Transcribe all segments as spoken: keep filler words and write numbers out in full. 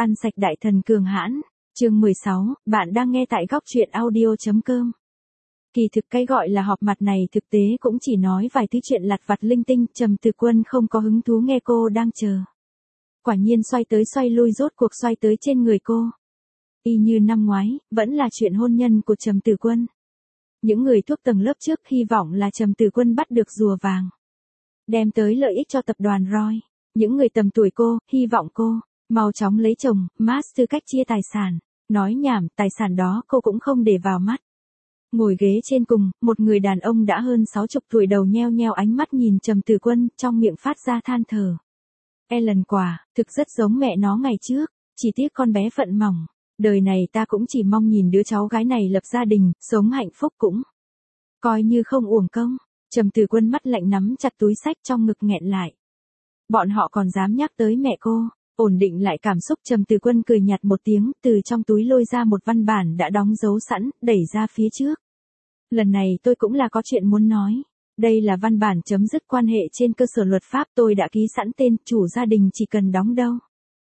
Ăn sạch đại thần cường hãn. Chương mười sáu, bạn đang nghe tại góc truyện audio chấm com. Kỳ thực cái gọi là họp mặt này thực tế cũng chỉ nói vài thứ chuyện lặt vặt linh tinh, Trầm Từ Quân không có hứng thú nghe cô đang chờ. Quả nhiên xoay tới xoay lui rốt cuộc xoay tới trên người cô. Y như năm ngoái, vẫn là chuyện hôn nhân của Trầm Từ Quân. Những người thuốc tầng lớp trước hy vọng là Trầm Từ Quân bắt được rùa vàng, đem tới lợi ích cho tập đoàn Roy. Những người tầm tuổi cô, hy vọng cô mau chóng lấy chồng, mát tư cách chia tài sản. Nói nhảm, tài sản đó cô cũng không để vào mắt. Ngồi ghế trên cùng, một người đàn ông đã hơn sáu chục tuổi đầu nheo nheo ánh mắt nhìn Trầm Từ Quân, trong miệng phát ra than thở. Ellen quả, thực rất giống mẹ nó ngày trước, chỉ tiếc con bé phận mỏng. Đời này ta cũng chỉ mong nhìn đứa cháu gái này lập gia đình, sống hạnh phúc cũng coi như không uổng công. Trầm Từ Quân mắt lạnh nắm chặt túi xách trong ngực nghẹn lại. Bọn họ còn dám nhắc tới mẹ cô. Ổn định lại cảm xúc, Trầm Từ Quân cười nhạt một tiếng, từ trong túi lôi ra một văn bản đã đóng dấu sẵn, đẩy ra phía trước. Lần này tôi cũng là có chuyện muốn nói. Đây là văn bản chấm dứt quan hệ trên cơ sở luật pháp, tôi đã ký sẵn tên, chủ gia đình chỉ cần đóng đâu.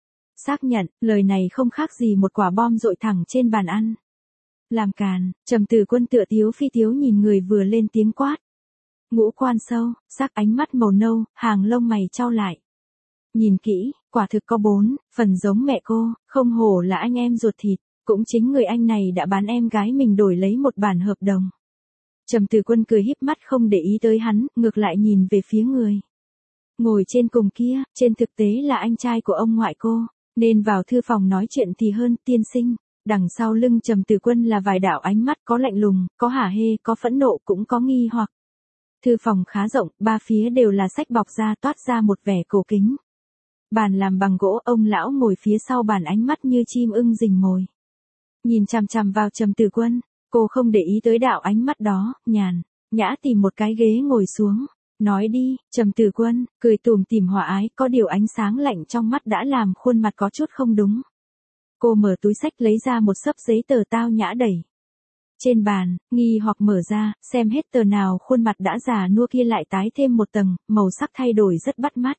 Xác nhận, lời này không khác gì một quả bom dội thẳng trên bàn ăn. Làm càn, Trầm Từ Quân tựa tiếu phi tiếu nhìn người vừa lên tiếng quát. Ngũ quan sâu, sắc ánh mắt màu nâu, hàng lông mày chau lại. Nhìn kỹ, quả thực có bốn phần giống mẹ cô, không hổ là anh em ruột thịt, cũng chính người anh này đã bán em gái mình đổi lấy một bản hợp đồng. Trầm Từ Quân cười híp mắt không để ý tới hắn, ngược lại nhìn về phía người ngồi trên cùng kia, trên thực tế là anh trai của ông ngoại cô, nên vào thư phòng nói chuyện thì hơn. Tiên sinh. Đằng sau lưng Trầm Từ Quân là vài đạo ánh mắt, có lạnh lùng, có hả hê, có phẫn nộ, cũng có nghi hoặc. Thư phòng khá rộng, ba phía đều là sách bọc ra, toát ra một vẻ cổ kính. Bàn làm bằng gỗ, ông lão ngồi phía sau bàn, ánh mắt như chim ưng rình mồi. Nhìn chằm chằm vào Trầm Từ Quân, cô không để ý tới đạo ánh mắt đó, nhàn nhã tìm một cái ghế ngồi xuống. Nói đi. Trầm Từ Quân cười tủm tỉm hòa ái, có điều ánh sáng lạnh trong mắt đã làm khuôn mặt có chút không đúng. Cô mở túi xách lấy ra một xấp giấy tờ tao nhã đẩy trên bàn, nghi hoặc mở ra, xem hết tờ nào, khuôn mặt đã già nua kia lại tái thêm một tầng, màu sắc thay đổi rất bắt mắt.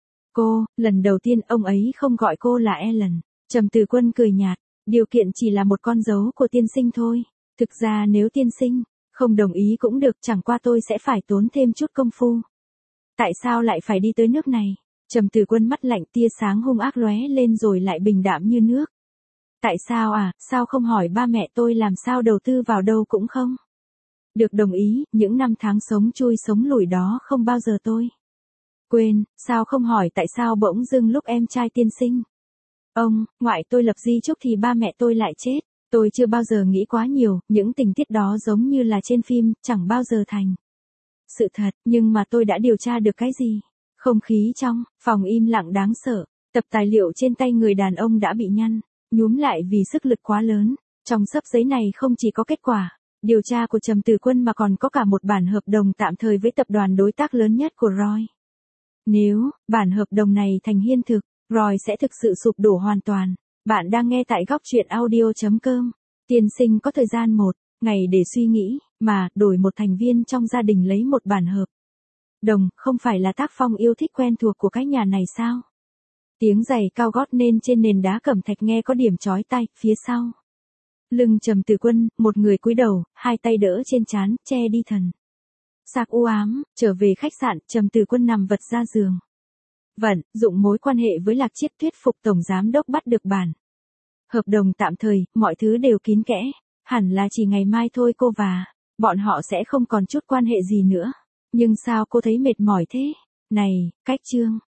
Cô, lần đầu tiên ông ấy không gọi cô là Ellen. Trầm Từ Quân cười nhạt, điều kiện chỉ là một con dấu của tiên sinh thôi. Thực ra nếu tiên sinh không đồng ý cũng được, chẳng qua tôi sẽ phải tốn thêm chút công phu. Tại sao lại phải đi tới nước này? Trầm Từ Quân mắt lạnh, tia sáng hung ác lóe lên rồi lại bình đạm như nước. Tại sao à, sao không hỏi ba mẹ tôi làm sao đầu tư vào đâu cũng không được đồng ý, những năm tháng sống chui sống lủi đó không bao giờ tôi quên, sao không hỏi tại sao bỗng dưng lúc em trai tiên sinh ông ngoại tôi lập di chúc thì ba mẹ tôi lại chết. Tôi chưa bao giờ nghĩ quá nhiều, những tình tiết đó giống như là trên phim, chẳng bao giờ thành sự thật, nhưng mà tôi đã điều tra được cái gì? Không khí trong phòng im lặng đáng sợ, tập tài liệu trên tay người đàn ông đã bị nhăn nhúm lại vì sức lực quá lớn. Trong xấp giấy này không chỉ có kết quả điều tra của Trầm Từ Quân mà còn có cả một bản hợp đồng tạm thời với tập đoàn đối tác lớn nhất của Roy. Nếu bản hợp đồng này thành hiện thực, Roy sẽ thực sự sụp đổ hoàn toàn. Bạn đang nghe tại góc truyện audio chấm com. Tiên sinh có thời gian một ngày để suy nghĩ, mà đổi một thành viên trong gia đình lấy một bản hợp đồng, không phải là tác phong yêu thích quen thuộc của cái nhà này sao? Tiếng giày cao gót nên trên nền đá cẩm thạch nghe có điểm chói tai. Phía sau lưng Trầm Từ Quân, một người cúi đầu, hai tay đỡ trên trán, che đi thần sắc u ám. Trở về khách sạn, Trầm Từ Quân nằm vật ra giường. Vận dụng mối quan hệ với Lạc Chiết thuyết phục tổng giám đốc bắt được bản hợp đồng tạm thời, mọi thứ đều kín kẽ. Hẳn là chỉ ngày mai thôi cô và bọn họ sẽ không còn chút quan hệ gì nữa. Nhưng sao cô thấy mệt mỏi thế? Này, cách chương